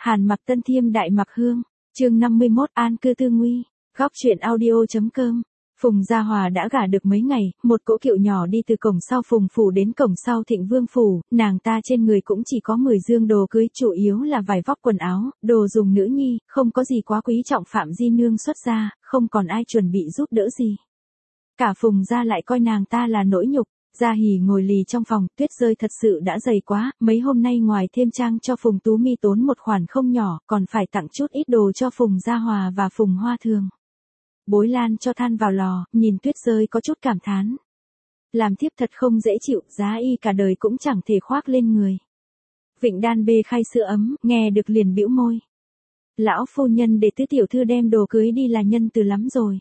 Hàn Mặc Tân Thiêm Đại Mặc Hương, chương 51 An cư tư nguy, góc truyện audio.com. Phùng Gia Hòa đã gả được mấy ngày, một cỗ kiệu nhỏ đi từ cổng sau Phùng phủ đến cổng sau Thịnh Vương phủ, nàng ta trên người cũng chỉ có 10 dương đồ cưới, chủ yếu là vải vóc quần áo, đồ dùng nữ nhi, không có gì quá quý trọng. Phạm Di Nương xuất gia, không còn ai chuẩn bị giúp đỡ gì. Cả Phùng gia lại coi nàng ta là nỗi nhục. Gia Hỉ ngồi lì trong phòng, tuyết rơi thật sự đã dày quá, mấy hôm nay ngoài thêm trang cho Phùng Tú Mi tốn một khoản không nhỏ, còn phải tặng chút ít đồ cho Phùng Gia Hòa và Phùng Hoa Thường. Bối Lan cho than vào lò, nhìn tuyết rơi có chút cảm thán. Làm thiếp thật không dễ chịu, giá y cả đời cũng chẳng thể khoác lên người. Vịnh Đan bê khay sữa ấm, nghe được liền bĩu môi. Lão phu nhân để tứ tiểu thư đem đồ cưới đi là nhân từ lắm rồi.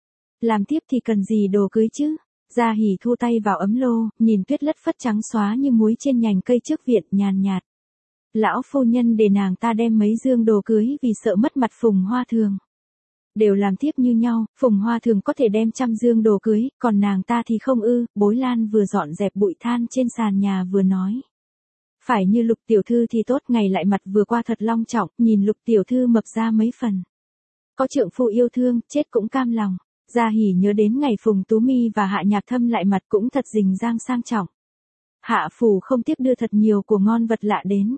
Làm thiếp thì cần gì đồ cưới chứ? Gia Hỉ thu tay vào ấm lô, nhìn tuyết lất phất trắng xóa như muối trên nhành cây trước viện, nhàn nhạt. Lão phu nhân để nàng ta đem mấy dương đồ cưới vì sợ mất mặt Phùng Hoa Thường. Đều làm thiếp như nhau, Phùng Hoa Thường có thể đem 100 dương đồ cưới, còn nàng ta thì không ư. Bối Lan vừa dọn dẹp bụi than trên sàn nhà vừa nói. Phải như Lục tiểu thư thì tốt, ngày lại mặt vừa qua thật long trọng, nhìn Lục tiểu thư mập ra mấy phần. Có trượng phu yêu thương, chết cũng cam lòng. Gia Hỉ nhớ đến ngày Phùng Tú Mi và Hạ Nhạc Thâm lại mặt cũng thật rình rang sang trọng. Hạ phủ không tiếp đưa thật nhiều của ngon vật lạ đến.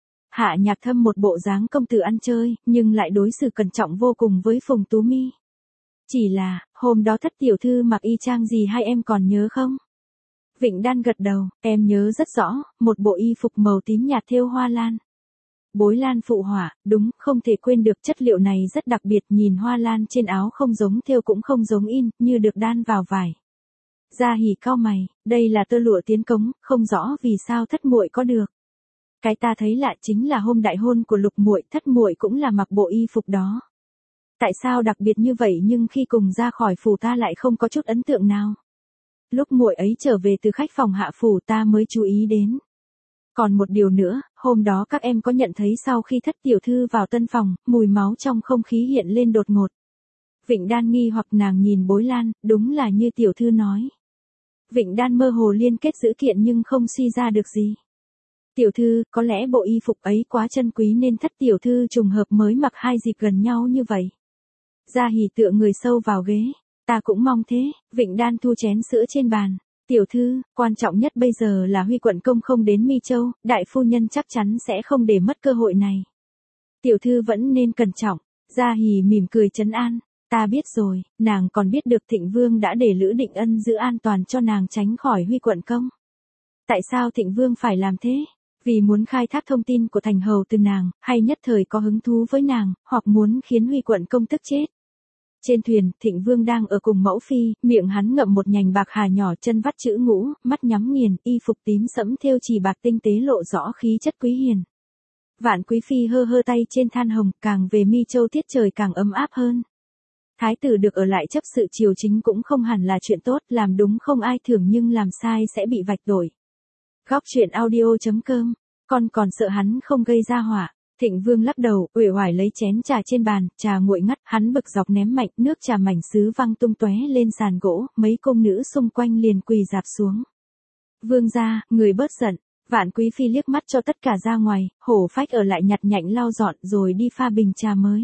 Hạ Nhạc Thâm một bộ dáng công tử ăn chơi, nhưng lại đối xử cẩn trọng vô cùng với Phùng Tú Mi. Chỉ là, hôm đó thất tiểu thư mặc y chang gì hai em còn nhớ không? Vịnh Đan gật đầu, em nhớ rất rõ, một bộ y phục màu tím nhạt thêu hoa lan. Bối Lan phụ họa, đúng, không thể quên được, chất liệu này rất đặc biệt, nhìn hoa lan trên áo không giống thêu cũng không giống in, như được đan vào vải. Gia Hỉ cau mày, đây là tơ lụa tiến cống, không rõ vì sao thất muội có được. Cái ta thấy lạ chính là hôm đại hôn của Lục muội, thất muội cũng là mặc bộ y phục đó. Tại sao đặc biệt như vậy nhưng khi cùng ra khỏi phủ ta lại không có chút ấn tượng nào. Lúc muội ấy trở về từ khách phòng hạ phủ ta mới chú ý đến. Còn một điều nữa, hôm đó các em có nhận thấy sau khi thất tiểu thư vào tân phòng, mùi máu trong không khí hiện lên đột ngột. Vịnh Đan nghi hoặc nàng nhìn Bối Lan, đúng là như tiểu thư nói. Vịnh Đan mơ hồ liên kết dữ kiện nhưng không suy ra được gì. Tiểu thư, có lẽ bộ y phục ấy quá chân quý nên thất tiểu thư trùng hợp mới mặc hai dịp gần nhau như vậy. Gia Hỉ tựa người sâu vào ghế, ta cũng mong thế. Vịnh Đan thu chén sữa trên bàn. Tiểu thư, quan trọng nhất bây giờ là Huy quận công không đến Mi Châu, đại phu nhân chắc chắn sẽ không để mất cơ hội này. Tiểu thư vẫn nên cẩn trọng. Gia Hỉ mỉm cười trấn an, ta biết rồi, nàng còn biết được Thịnh Vương đã để Lữ Định Ân giữ an toàn cho nàng tránh khỏi Huy quận công. Tại sao Thịnh Vương phải làm thế? Vì muốn khai thác thông tin của thành hầu từ nàng, hay nhất thời có hứng thú với nàng, hoặc muốn khiến Huy quận công tức chết. Trên thuyền, Thịnh Vương đang ở cùng mẫu phi, miệng hắn ngậm một nhành bạc hà nhỏ, chân vắt chữ ngũ, mắt nhắm nghiền, y phục tím sẫm thêu chỉ bạc tinh tế lộ rõ khí chất quý hiền. Vạn Quý phi hơ hơ tay trên than hồng, càng về Mi Châu tiết trời càng ấm áp hơn. Thái tử được ở lại chấp sự triều chính cũng không hẳn là chuyện tốt, làm đúng không ai thưởng nhưng làm sai sẽ bị vạch tội. Góc truyện audio.com, con còn sợ hắn không gây ra họa. Thịnh Vương lắc đầu, uể oải lấy chén trà trên bàn, trà nguội ngắt, hắn bực dọc ném mạnh, nước trà mảnh sứ văng tung tóe lên sàn gỗ, mấy cung nữ xung quanh liền quỳ rạp xuống. Vương gia, người bớt giận. Vạn Quý phi liếc mắt cho tất cả ra ngoài, hổ phách ở lại nhặt nhạnh lau dọn rồi đi pha bình trà mới.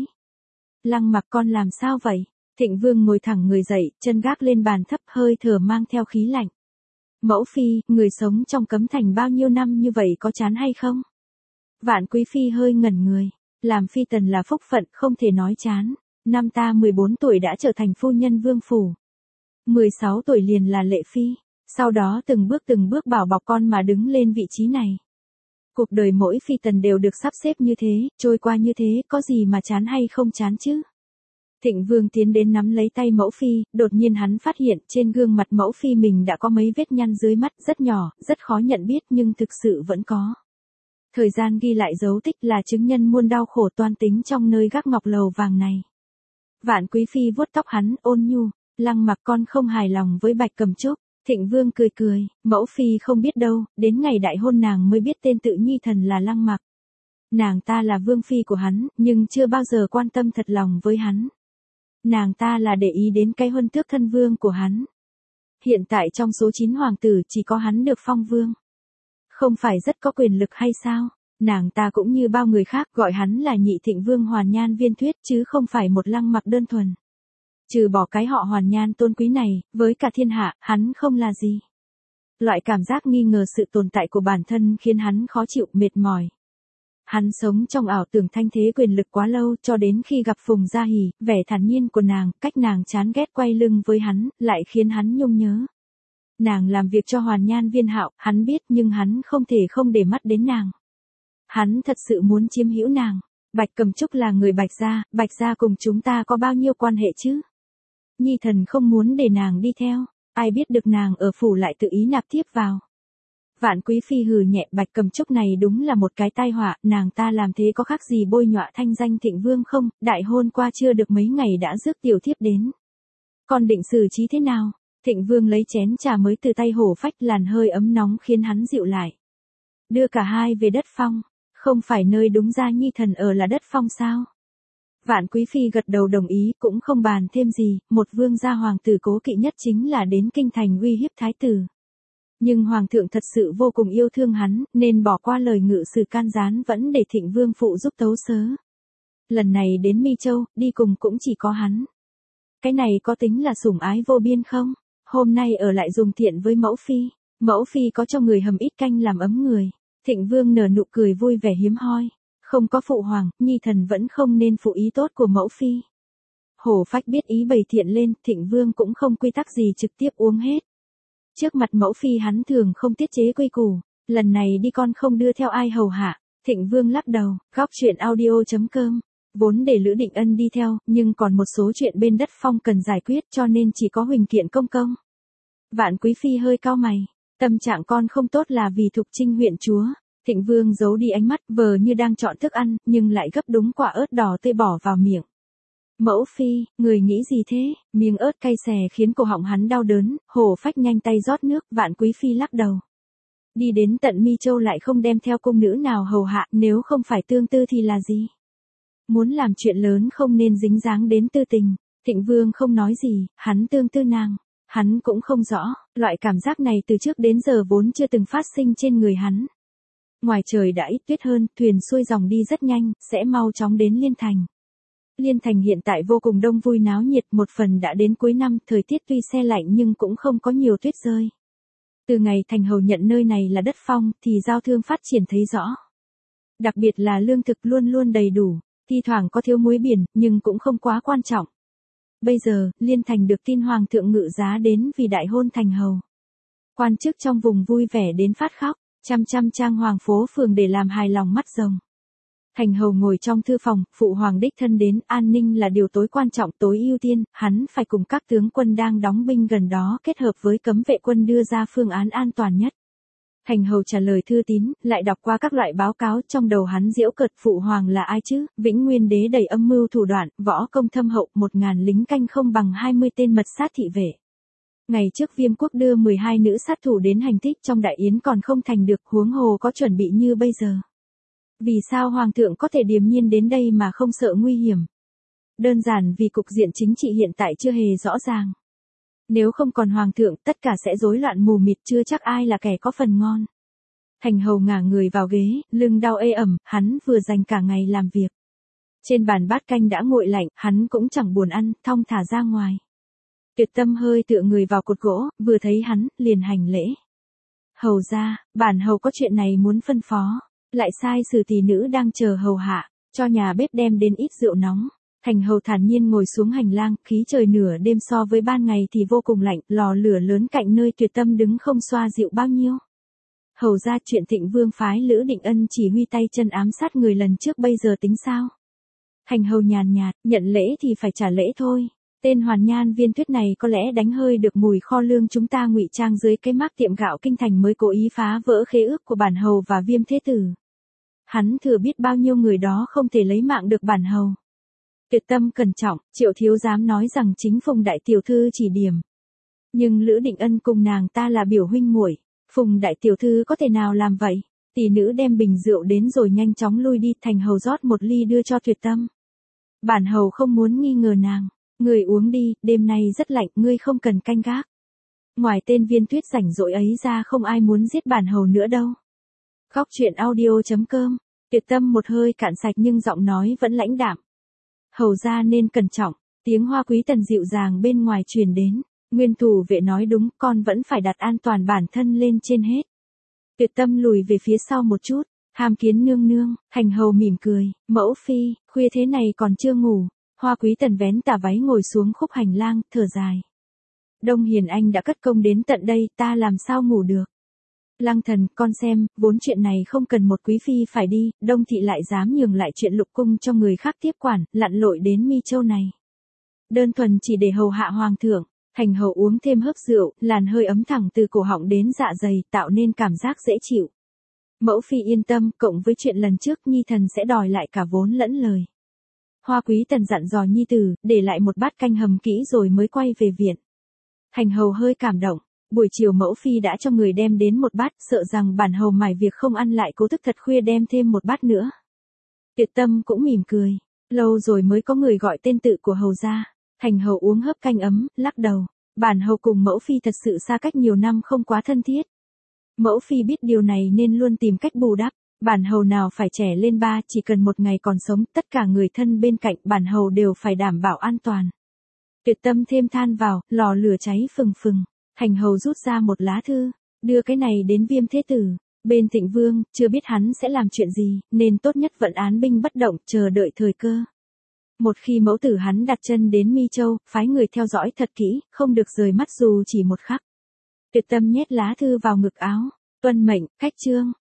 Lăng Mặc con làm sao vậy? Thịnh Vương ngồi thẳng người dậy, chân gác lên bàn thấp, hơi thở mang theo khí lạnh. Mẫu phi, người sống trong cấm thành bao nhiêu năm như vậy có chán hay không? Vạn Quý phi hơi ngẩn người, làm phi tần là phúc phận không thể nói chán. Năm ta 14 tuổi đã trở thành phu nhân vương phủ. 16 tuổi liền là lệ phi, sau đó từng bước bảo bọc con mà đứng lên vị trí này. Cuộc đời mỗi phi tần đều được sắp xếp như thế, trôi qua như thế, có gì mà chán hay không chán chứ? Thịnh Vương tiến đến nắm lấy tay mẫu phi, đột nhiên hắn phát hiện trên gương mặt mẫu phi mình đã có mấy vết nhăn dưới mắt, rất nhỏ, rất khó nhận biết nhưng thực sự vẫn có. Thời gian ghi lại dấu tích là chứng nhân muôn đau khổ toan tính trong nơi gác ngọc lầu vàng này. Vạn Quý phi vuốt tóc hắn, ôn nhu, Lăng Mặc con không hài lòng với Bạch Cầm Trúc. Thịnh Vương cười cười, mẫu phi không biết đâu, đến ngày đại hôn nàng mới biết tên tự nhi thần là Lăng Mặc. Nàng ta là vương phi của hắn, nhưng chưa bao giờ quan tâm thật lòng với hắn. Nàng ta là để ý đến cái huân tước thân vương của hắn. Hiện tại trong số 9 hoàng tử chỉ có hắn được phong vương. Không phải rất có quyền lực hay sao? Nàng ta cũng như bao người khác gọi hắn là nhị thịnh vương Hoàn Nhan Viên Thuyết chứ không phải một Lăng Mặc đơn thuần. Trừ bỏ cái họ Hoàn Nhan tôn quý này, với cả thiên hạ, hắn không là gì. Loại cảm giác nghi ngờ sự tồn tại của bản thân khiến hắn khó chịu, mệt mỏi. Hắn sống trong ảo tưởng thanh thế quyền lực quá lâu cho đến khi gặp Phùng Gia Hỷ, vẻ thản nhiên của nàng, cách nàng chán ghét quay lưng với hắn, lại khiến hắn nhung nhớ. Nàng làm việc cho Hoàn Nhan Viên Hạo, hắn biết nhưng hắn không thể không để mắt đến nàng. Hắn thật sự muốn chiếm hữu nàng. Bạch Cẩm Trúc là người Bạch gia cùng chúng ta có bao nhiêu quan hệ chứ? Nhi thần không muốn để nàng đi theo, ai biết được nàng ở phủ lại tự ý nạp tiếp vào. Vạn Quý Phi hừ nhẹ, Bạch Cẩm Trúc này đúng là một cái tai họa, nàng ta làm thế có khác gì bôi nhọa thanh danh Thịnh Vương không, đại hôn qua chưa được mấy ngày đã rước tiểu thiếp đến. Con định xử trí thế nào? Thịnh Vương lấy chén trà mới từ tay Hổ Phách, làn hơi ấm nóng khiến hắn dịu lại. Đưa cả hai về đất phong, không phải nơi đúng ra Nhi thần ở là đất phong sao? Vạn Quý Phi gật đầu đồng ý, cũng không bàn thêm gì, một vương gia hoàng tử cố kỵ nhất chính là đến kinh thành uy hiếp thái tử. Nhưng hoàng thượng thật sự vô cùng yêu thương hắn, nên bỏ qua lời ngự sử can gián vẫn để Thịnh Vương phụ giúp tấu sớ. Lần này đến Mi Châu, đi cùng cũng chỉ có hắn. Cái này có tính là sủng ái vô biên không? Hôm nay ở lại dùng thiện với mẫu phi. Mẫu phi có cho người hầm ít canh làm ấm người. Thịnh Vương nở nụ cười vui vẻ hiếm hoi. Không có phụ hoàng, Nhi thần vẫn không nên phụ ý tốt của mẫu phi. Hổ Phách biết ý bày thiện lên, Thịnh Vương cũng không quy tắc gì trực tiếp uống hết. Trước mặt mẫu phi hắn thường không tiết chế quy củ, lần này đi con không đưa theo ai hầu hạ. Thịnh Vương lắc đầu, góc chuyện audio.com. Vốn để Lữ Định Ân đi theo, nhưng còn một số chuyện bên đất phong cần giải quyết cho nên chỉ có Huỳnh Kiện công công. Vạn Quý Phi hơi cau mày, tâm trạng con không tốt là vì Thục Trinh huyện chúa. Thịnh Vương giấu đi ánh mắt vờ như đang chọn thức ăn, nhưng lại gấp đúng quả ớt đỏ tươi bỏ vào miệng. Mẫu phi, người nghĩ gì thế? Miếng ớt cay xè khiến cổ họng hắn đau đớn, Hổ Phách nhanh tay rót nước, Vạn Quý Phi lắc đầu. Đi đến tận Mi Châu lại không đem theo cung nữ nào hầu hạ, nếu không phải tương tư thì là gì? Muốn làm chuyện lớn không nên dính dáng đến tư tình. Thịnh Vương không nói gì, hắn tương tư nàng. Hắn cũng không rõ, loại cảm giác này từ trước đến giờ vốn chưa từng phát sinh trên người hắn. Ngoài trời đã ít tuyết hơn, thuyền xuôi dòng đi rất nhanh, sẽ mau chóng đến Liên Thành. Liên Thành hiện tại vô cùng đông vui náo nhiệt, một phần đã đến cuối năm, thời tiết tuy se lạnh nhưng cũng không có nhiều tuyết rơi. Từ ngày Thành Hầu nhận nơi này là đất phong, thì giao thương phát triển thấy rõ. Đặc biệt là lương thực luôn luôn đầy đủ, thi thoảng có thiếu muối biển, nhưng cũng không quá quan trọng. Bây giờ, Liên Thành được tin Hoàng thượng ngự giá đến vì đại hôn Thành Hầu. Quan chức trong vùng vui vẻ đến phát khóc, trăm trang hoàng phố phường để làm hài lòng mắt rồng. Thành Hầu ngồi trong thư phòng, phụ hoàng đích thân đến, an ninh là điều tối quan trọng, tối ưu tiên, hắn phải cùng các tướng quân đang đóng binh gần đó kết hợp với cấm vệ quân đưa ra phương án an toàn nhất. Thành Hầu trả lời thư tín, lại đọc qua các loại báo cáo, trong đầu hắn giễu cợt, phụ hoàng là ai chứ? Vĩnh Nguyên đế đầy âm mưu thủ đoạn, võ công thâm hậu, 1000 lính canh không bằng 20 tên mật sát thị vệ. Ngày trước Viêm quốc đưa 12 nữ sát thủ đến hành thích trong đại yến còn không thành được, huống hồ có chuẩn bị như bây giờ. Vì sao hoàng thượng có thể điềm nhiên đến đây mà không sợ nguy hiểm? Đơn giản vì cục diện chính trị hiện tại chưa hề rõ ràng. Nếu không còn hoàng thượng, tất cả sẽ rối loạn mù mịt, chưa chắc ai là kẻ có phần ngon. Thành Hầu ngả người vào ghế, lưng đau ê ẩm, hắn vừa dành cả ngày làm việc. Trên bàn bát canh đã nguội lạnh, hắn cũng chẳng buồn ăn, thong thả ra ngoài. Tuyệt Tâm hơi tựa người vào cột gỗ, vừa thấy hắn, liền hành lễ. Hầu ra, bản hầu có chuyện này muốn phân phó, lại sai sử tỷ nữ đang chờ hầu hạ, cho nhà bếp đem đến ít rượu nóng. Thành Hầu thản nhiên ngồi xuống hành lang, khí trời nửa đêm so với ban ngày thì vô cùng lạnh, lò lửa lớn cạnh nơi Tuyệt Tâm đứng không xoa dịu bao nhiêu. Hầu ra, chuyện Thịnh Vương phái Lữ Định Ân chỉ huy tay chân ám sát người lần trước bây giờ tính sao? Thành Hầu nhàn nhạt, nhận lễ thì phải trả lễ thôi. Tên Hoàn Nhan Viên Thuyết này có lẽ đánh hơi được mùi kho lương chúng ta ngụy trang dưới cái mác tiệm gạo kinh thành mới cố ý phá vỡ khế ước của bản hầu và Viêm thế tử. Hắn thừa biết bao nhiêu người đó không thể lấy mạng được bản hầu. Tuyệt Tâm cẩn trọng, Triệu thiếu dám nói rằng chính Phùng đại tiểu thư chỉ điểm. Nhưng Lữ Định Ân cùng nàng ta là biểu huynh muội, Phùng đại tiểu thư có thể nào làm vậy? Tỷ nữ đem bình rượu đến rồi nhanh chóng lui đi, Thành Hầu rót một ly đưa cho Tuyệt Tâm. Bản hầu không muốn nghi ngờ nàng, người uống đi, đêm nay rất lạnh, ngươi không cần canh gác. Ngoài tên Viên Thuyết rảnh rỗi ấy ra không ai muốn giết bản hầu nữa đâu. Góc chuyện audio.com Tuyệt Tâm một hơi cạn sạch nhưng giọng nói vẫn lãnh đạm. Hầu ra nên cẩn trọng, tiếng Hoa Quý Tần dịu dàng bên ngoài truyền đến. Nguyên thủ vệ nói đúng, con vẫn phải đặt an toàn bản thân lên trên hết. Tuyệt Tâm lùi về phía sau một chút, Tham Kiến nương nương, Thành hầu mỉm cười, mẫu phi, khuya thế này còn chưa ngủ. Hoa Quý Tần vén tà váy ngồi xuống khúc hành lang, thở dài. Đông Hiền Anh đã cất công đến tận đây, ta làm sao ngủ được. Lăng Thần, con xem, vốn chuyện này không cần một quý phi phải đi, Đông thị lại dám nhường lại chuyện lục cung cho người khác tiếp quản, lặn lội đến Mi Châu này. Đơn thuần chỉ để hầu hạ hoàng thượng. Thành hầu uống thêm hớp rượu, làn hơi ấm thẳng từ cổ họng đến dạ dày, tạo nên cảm giác dễ chịu. Mẫu phi yên tâm, cộng với chuyện lần trước nhi thần sẽ đòi lại cả vốn lẫn lời. Hoa Quý Tần dặn dò nhi tử, để lại một bát canh hầm kỹ rồi mới quay về viện. Thành hầu hơi cảm động, buổi chiều mẫu phi đã cho người đem đến một bát, sợ rằng bản hầu mải việc không ăn lại cố thức thật khuya đem thêm một bát nữa. Tuyệt Tâm cũng mỉm cười, lâu rồi mới có người gọi tên tự của hầu gia. Thành hầu uống hớp canh ấm, lắc đầu. Bản hầu cùng mẫu phi thật sự xa cách nhiều năm không quá thân thiết. Mẫu phi biết điều này nên luôn tìm cách bù đắp. Bản hầu nào phải trẻ lên ba, chỉ cần một ngày còn sống, tất cả người thân bên cạnh bản hầu đều phải đảm bảo an toàn. Tuyệt Tâm thêm than vào, lò lửa cháy phừng phừng. Thành hầu rút ra một lá thư, đưa cái này đến Viêm Thế Tử. Bên Thịnh Vương, chưa biết hắn sẽ làm chuyện gì, nên tốt nhất vẫn án binh bất động, chờ đợi thời cơ. Một khi mẫu tử hắn đặt chân đến Mi Châu, phái người theo dõi thật kỹ, không được rời mắt dù chỉ một khắc. Tuyệt Tâm nhét lá thư vào ngực áo, tuân mệnh, khách trương.